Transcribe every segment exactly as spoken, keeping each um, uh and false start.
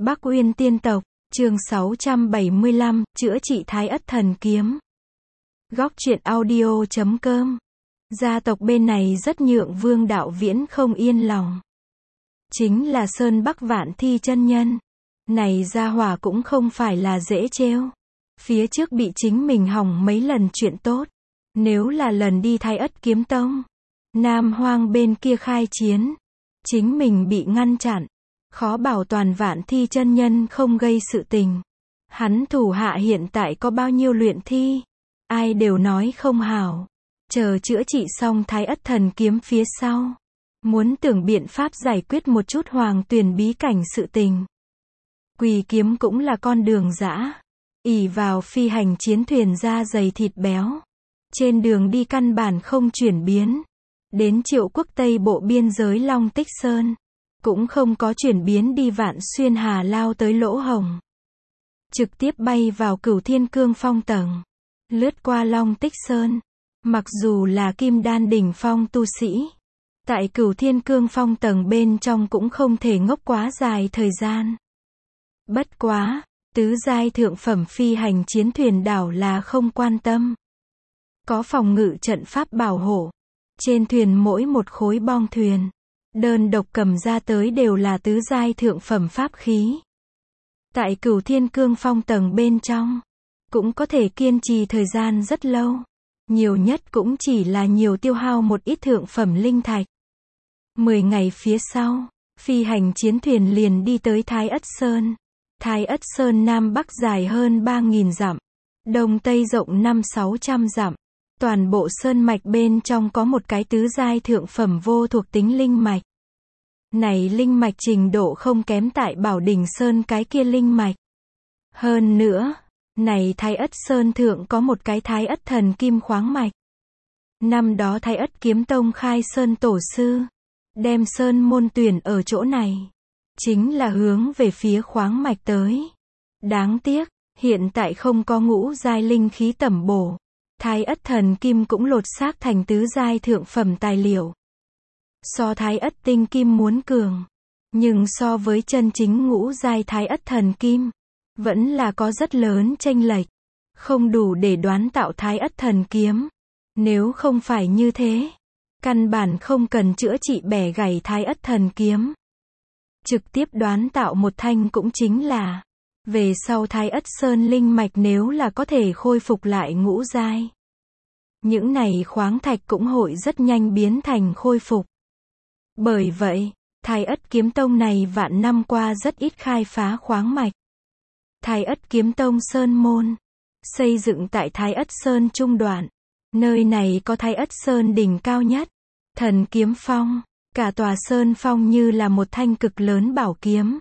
Bắc Uyên Tiên Tộc, chương sáu trăm bảy mươi lăm, chữa trị Thái Ất Thần Kiếm. Góc truyện audio chấm com. Gia tộc bên này rất nhượng Vương Đạo Viễn không yên lòng. Chính là Sơn Bắc Vạn Thi chân nhân. Này gia hỏa cũng không phải là dễ trêu. Phía trước bị chính mình hỏng mấy lần chuyện tốt. Nếu là lần đi Thái Ất Kiếm Tông, Nam Hoang bên kia khai chiến, chính mình bị ngăn chặn, khó bảo toàn Vạn Thi chân nhân không gây sự tình. Hắn thủ hạ hiện tại có bao nhiêu luyện thi, ai đều nói không hảo. Chờ chữa trị xong Thái Ất Thần Kiếm phía sau, muốn tưởng biện pháp giải quyết một chút Hoàng Tuyền bí cảnh sự tình. Quỳ kiếm cũng là con đường dã, ỷ vào phi hành chiến thuyền da dày thịt béo, trên đường đi căn bản không chuyển biến. Đến Triệu Quốc Tây bộ biên giới Long Tích Sơn, cũng không có chuyển biến đi Vạn Xuyên Hà lao tới Lỗ Hồng. Trực tiếp bay vào Cửu Thiên Cương Phong tầng, lướt qua Long Tích Sơn. Mặc dù là Kim Đan đỉnh phong tu sĩ, tại Cửu Thiên Cương Phong tầng bên trong cũng không thể ngốc quá dài thời gian. Bất quá, tứ giai thượng phẩm phi hành chiến thuyền đảo là không quan tâm. Có phòng ngự trận pháp bảo hộ. Trên thuyền mỗi một khối bong thuyền, đơn độc cầm ra tới đều là tứ giai thượng phẩm pháp khí. Tại Cửu Thiên Cương Phong tầng bên trong, cũng có thể kiên trì thời gian rất lâu. Nhiều nhất cũng chỉ là nhiều tiêu hao một ít thượng phẩm linh thạch. Mười ngày phía sau, phi hành chiến thuyền liền đi tới Thái Ất Sơn. Thái Ất Sơn Nam Bắc dài hơn ba nghìn dặm, Đông Tây rộng năm sáu trăm dặm. Toàn bộ sơn mạch bên trong có một cái tứ giai thượng phẩm vô thuộc tính linh mạch. Này linh mạch trình độ không kém tại Bảo Đỉnh Sơn cái kia linh mạch. Hơn nữa, này Thái Ất Sơn thượng có một cái Thái Ất Thần Kim khoáng mạch. Năm đó Thái Ất Kiếm Tông khai sơn tổ sư, đem sơn môn tuyển ở chỗ này, chính là hướng về phía khoáng mạch tới. Đáng tiếc, hiện tại không có ngũ giai linh khí tẩm bổ. Thái Ất Thần Kim cũng lột xác thành tứ giai thượng phẩm tài liệu. So Thái Ất Tinh Kim muốn cường, nhưng so với chân chính ngũ giai Thái Ất Thần Kim, vẫn là có rất lớn chênh lệch, không đủ để đoán tạo Thái Ất Thần Kiếm. Nếu không phải như thế, căn bản không cần chữa trị bẻ gãy Thái Ất Thần Kiếm. Trực tiếp đoán tạo một thanh cũng chính là, về sau Thái Ất Sơn linh mạch nếu là có thể khôi phục lại ngũ giai, những này khoáng thạch cũng hội rất nhanh biến thành khôi phục. Bởi vậy, Thái Ất Kiếm Tông này vạn năm qua rất ít khai phá khoáng mạch. Thái Ất Kiếm Tông Sơn Môn, xây dựng tại Thái Ất Sơn trung đoạn. Nơi này có Thái Ất Sơn đỉnh cao nhất, Thần Kiếm Phong. Cả tòa Sơn Phong như là một thanh cực lớn bảo kiếm.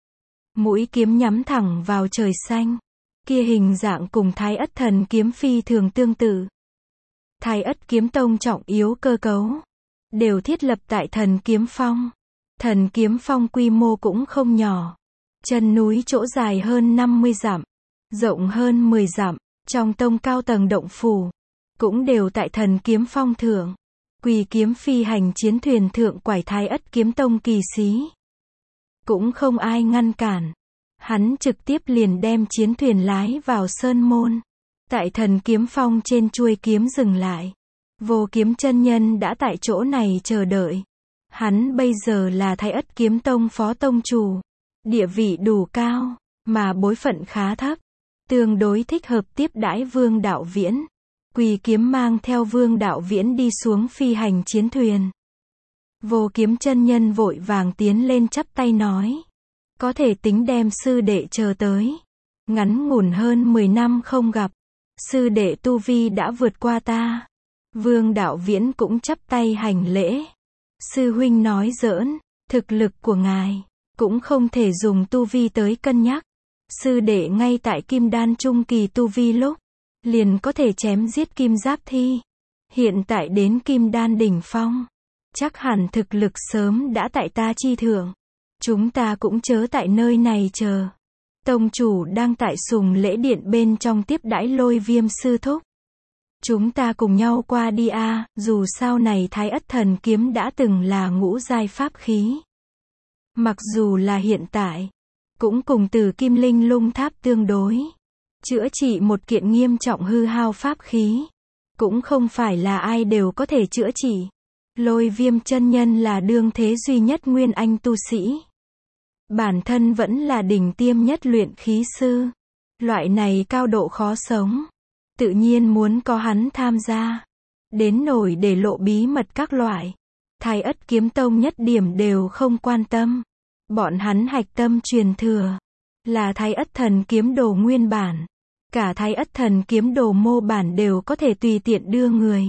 Mũi kiếm nhắm thẳng vào trời xanh. Kia hình dạng cùng Thái Ất Thần Kiếm phi thường tương tự. Thái Ất Kiếm Tông trọng yếu cơ cấu, đều thiết lập tại Thần Kiếm Phong. Thần Kiếm Phong quy mô cũng không nhỏ. Chân núi chỗ dài hơn năm mươi dặm, rộng hơn mười dặm, trong tông cao tầng động phủ, cũng đều tại Thần Kiếm Phong thượng. Quỳ kiếm phi hành chiến thuyền thượng quải Thái Ất Kiếm Tông kỳ sĩ. Cũng không ai ngăn cản. Hắn trực tiếp liền đem chiến thuyền lái vào sơn môn. Tại Thần Kiếm Phong trên chuôi kiếm dừng lại. Vô Kiếm chân nhân đã tại chỗ này chờ đợi. Hắn bây giờ là Thái Ất Kiếm Tông phó tông chủ. Địa vị đủ cao, mà bối phận khá thấp. Tương đối thích hợp tiếp đãi Vương Đạo Viễn. Quỳ kiếm mang theo Vương Đạo Viễn đi xuống phi hành chiến thuyền. Vô Kiếm chân nhân vội vàng tiến lên chắp tay nói. Có thể tính đem sư đệ chờ tới. Ngắn ngủn hơn mười năm không gặp. Sư đệ tu vi đã vượt qua ta. Vương Đạo Viễn cũng chắp tay hành lễ. Sư huynh nói giỡn, thực lực của ngài, cũng không thể dùng tu vi tới cân nhắc. Sư đệ ngay tại Kim Đan trung kỳ tu vi lúc, liền có thể chém giết Kim Giáp Thi. Hiện tại đến Kim Đan đỉnh phong, chắc hẳn thực lực sớm đã tại ta chi thượng. Chúng ta cũng chớ tại nơi này chờ. Tông chủ đang tại Sùng Lễ Điện bên trong tiếp đãi Lôi Viêm sư thúc. Chúng ta cùng nhau qua đi a, à, dù sao này Thái Ất Thần Kiếm đã từng là ngũ giai pháp khí. Mặc dù là hiện tại, cũng cùng từ kim linh lung tháp tương đối. Chữa trị một kiện nghiêm trọng hư hao pháp khí, cũng không phải là ai đều có thể chữa trị. Lôi Viêm chân nhân là đương thế duy nhất nguyên anh tu sĩ. Bản thân vẫn là đỉnh tiêm nhất luyện khí sư. Loại này cao độ khó sống, tự nhiên muốn có hắn tham gia. Đến nổi để lộ bí mật các loại, Thái Ất Kiếm Tông nhất điểm đều không quan tâm. Bọn hắn hạch tâm truyền thừa là Thái Ất Thần Kiếm Đồ nguyên bản. Cả Thái Ất Thần Kiếm Đồ mô bản đều có thể tùy tiện đưa người.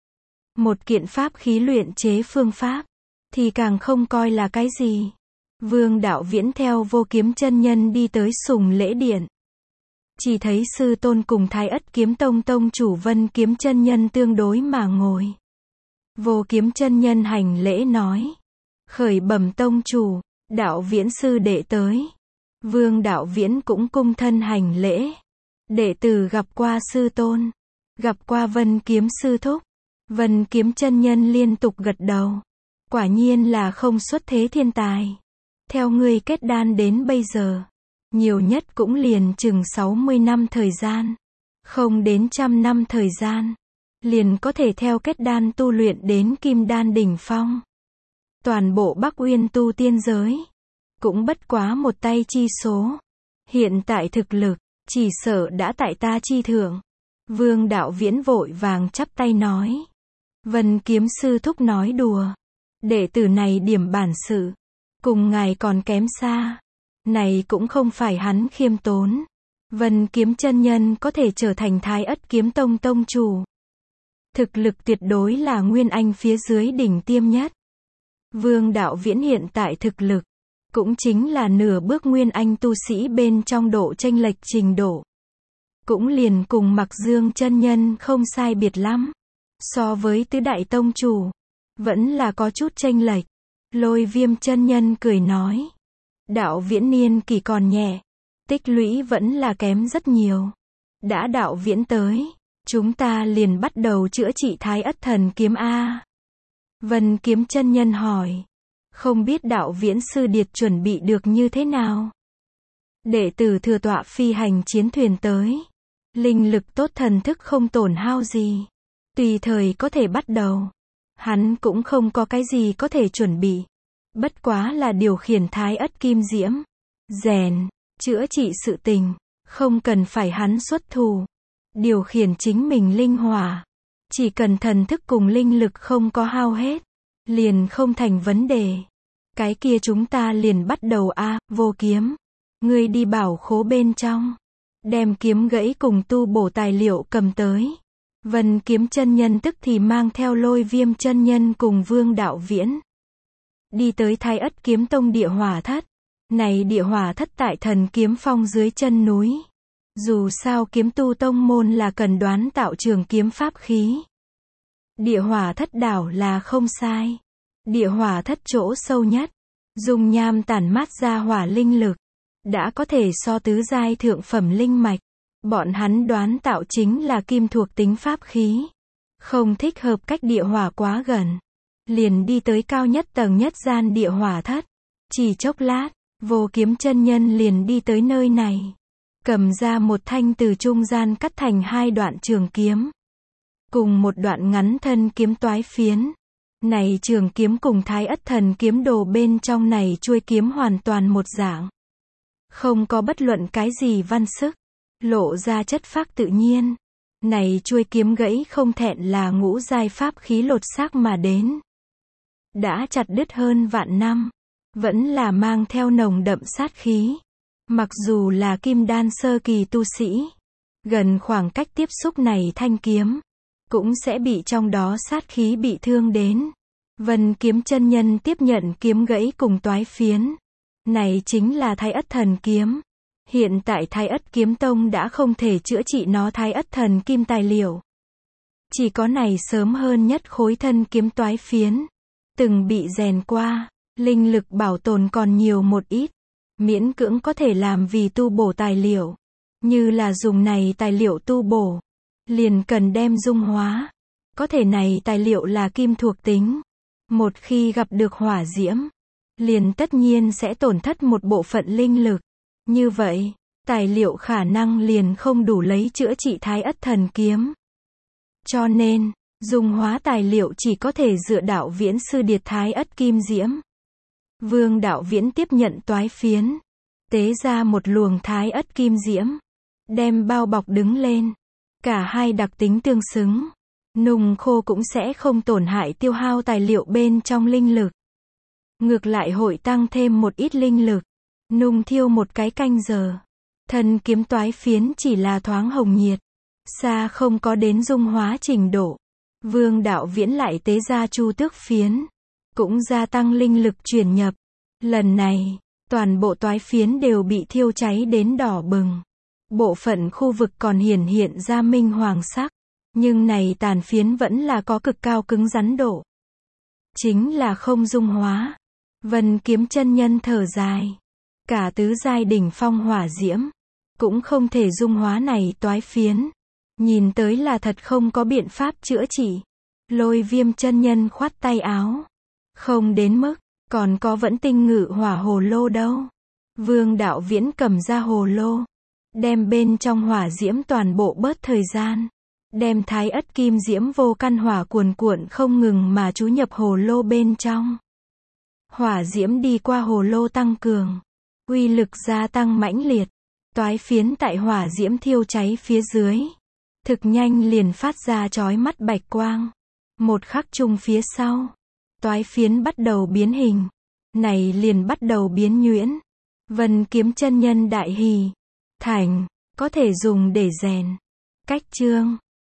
Một kiện pháp khí luyện chế phương pháp thì càng không coi là cái gì. Vương Đạo Viễn theo Vô Kiếm chân nhân đi tới Sùng Lễ Điện. Chỉ thấy sư tôn cùng Thái Ất Kiếm Tông tông chủ Vân Kiếm chân nhân tương đối mà ngồi. Vô Kiếm chân nhân hành lễ nói: "Khởi bẩm tông chủ, Đạo Viễn sư đệ tới." Vương Đạo Viễn cũng cung thân hành lễ. Đệ tử gặp qua sư tôn, gặp qua Vân Kiếm sư thúc. Vân Kiếm chân nhân liên tục gật đầu. Quả nhiên là không xuất thế thiên tài. Theo ngươi kết đan đến bây giờ, nhiều nhất cũng liền chừng sáu mươi năm thời gian, không đến trăm năm thời gian, liền có thể theo kết đan tu luyện đến kim đan đỉnh phong. Toàn bộ Bắc Uyên tu tiên giới, cũng bất quá một tay chi số. Hiện tại thực lực, chỉ sợ đã tại ta chi thượng. Vương Đạo Viễn vội vàng chắp tay nói. Vân Kiếm sư thúc nói đùa. Đệ tử này điểm bản sự, cùng ngài còn kém xa. Này cũng không phải hắn khiêm tốn. Vân Kiếm chân nhân có thể trở thành Thái Ất Kiếm Tông tông chủ. Thực lực tuyệt đối là nguyên anh phía dưới đỉnh tiêm nhất. Vương Đạo Viễn hiện tại thực lực, cũng chính là nửa bước nguyên anh tu sĩ bên trong độ chênh lệch trình độ. Cũng liền cùng Mặc Dương chân nhân không sai biệt lắm. So với tứ đại tông chủ, vẫn là có chút chênh lệch. Lôi Viêm chân nhân cười nói. Đạo Viễn niên kỳ còn nhẹ, tích lũy vẫn là kém rất nhiều. Đã Đạo Viễn tới, chúng ta liền bắt đầu chữa trị Thái Ất Thần Kiếm A. Vân Kiếm chân nhân hỏi. Không biết Đạo Viễn sư điệt chuẩn bị được như thế nào? Đệ tử thừa tọa phi hành chiến thuyền tới. Linh lực tốt, thần thức không tổn hao gì. Tùy thời có thể bắt đầu. Hắn cũng không có cái gì có thể chuẩn bị. Bất quá là điều khiển Thái Ất Kim Diễm, rèn, chữa trị sự tình. Không cần phải hắn xuất thủ. Điều khiển chính mình linh hỏa. Chỉ cần thần thức cùng linh lực không có hao hết, liền không thành vấn đề. Cái kia chúng ta liền bắt đầu a. Vô Kiếm, ngươi đi bảo khố bên trong, đem kiếm gãy cùng tu bổ tài liệu cầm tới. Vân Kiếm chân nhân tức thì mang theo Lôi Viêm chân nhân cùng Vương Đạo Viễn đi tới Thái Ất Kiếm Tông địa hỏa thất. Này địa hỏa thất tại Thần Kiếm Phong dưới chân núi. Dù sao kiếm tu tông môn là cần đoán tạo trường kiếm pháp khí. Địa hỏa thất đảo là không sai. Địa hỏa thất chỗ sâu nhất, dùng nham tản mát ra hỏa linh lực, đã có thể so tứ giai thượng phẩm linh mạch. Bọn hắn đoán tạo chính là kim thuộc tính pháp khí. Không thích hợp cách địa hỏa quá gần. Liền đi tới cao nhất tầng nhất gian địa hỏa thất. Chỉ chốc lát, Vô Kiếm chân nhân liền đi tới nơi này. Cầm ra một thanh từ trung gian cắt thành hai đoạn trường kiếm. Cùng một đoạn ngắn thân kiếm toái phiến. Này trường kiếm cùng Thái Ất Thần Kiếm Đồ bên trong này chuôi kiếm hoàn toàn một dạng. Không có bất luận cái gì văn sức. Lộ ra chất phác tự nhiên. Này chuôi kiếm gãy không thẹn là ngũ giai pháp khí lột xác mà đến. Đã chặt đứt hơn vạn năm. Vẫn là mang theo nồng đậm sát khí. Mặc dù là kim đan sơ kỳ tu sĩ, gần khoảng cách tiếp xúc này thanh kiếm, cũng sẽ bị trong đó sát khí bị thương đến. Vân Kiếm chân nhân tiếp nhận kiếm gãy cùng toái phiến. Này chính là Thái Ất Thần Kiếm. Hiện tại Thái Ất Kiếm Tông đã không thể chữa trị nó Thái Ất Thần Kim tài liệu. Chỉ có này sớm hơn nhất khối thân kiếm toái phiến. Từng bị rèn qua, linh lực bảo tồn còn nhiều một ít. Miễn cưỡng có thể làm vì tu bổ tài liệu. Như là dùng này tài liệu tu bổ, liền cần đem dung hóa. Có thể này tài liệu là kim thuộc tính. Một khi gặp được hỏa diễm, liền tất nhiên sẽ tổn thất một bộ phận linh lực. Như vậy, tài liệu khả năng liền không đủ lấy chữa trị Thái Ất Thần Kiếm. Cho nên, dung hóa tài liệu chỉ có thể dựa Đạo Viễn sư điệt Thái Ất Kim Diễm. Vương Đạo Viễn tiếp nhận toái phiến, tế ra một luồng Thái Ất Kim Diễm, đem bao bọc đứng lên. Cả hai đặc tính tương xứng, nung khô cũng sẽ không tổn hại tiêu hao tài liệu bên trong linh lực. Ngược lại hội tăng thêm một ít linh lực. Nung thiêu một cái canh giờ. Thần kiếm toái phiến chỉ là thoáng hồng nhiệt, xa không có đến dung hóa trình độ. Vương Đạo Viễn lại tế ra chu tước phiến, cũng gia tăng linh lực chuyển nhập. Lần này, toàn bộ toái phiến đều bị thiêu cháy đến đỏ bừng. Bộ phận khu vực còn hiển hiện ra minh hoàng sắc, nhưng này tàn phiến vẫn là có cực cao cứng rắn độ. Chính là không dung hóa. Vân Kiếm chân nhân thở dài. Cả tứ giai đỉnh phong hỏa diễm, cũng không thể dung hóa này toái phiến. Nhìn tới là thật không có biện pháp chữa trị. Lôi Viêm chân nhân khoát tay áo. Không đến mức, còn có vẫn tinh ngự hỏa hồ lô đâu. Vương Đạo Viễn cầm ra hồ lô, đem bên trong hỏa diễm toàn bộ bớt thời gian. Đem Thái Ất Kim Diễm vô căn hỏa cuồn cuộn không ngừng mà chú nhập hồ lô bên trong. Hỏa diễm đi qua hồ lô tăng cường, uy lực gia tăng mãnh liệt. Toái phiến tại hỏa diễm thiêu cháy phía dưới, thực nhanh liền phát ra chói mắt bạch quang. Một khắc chung phía sau, toái phiến bắt đầu biến hình, này liền bắt đầu biến nhuyễn. Vân Kiếm chân nhân đại hỉ, thành, có thể dùng để rèn. Cách chương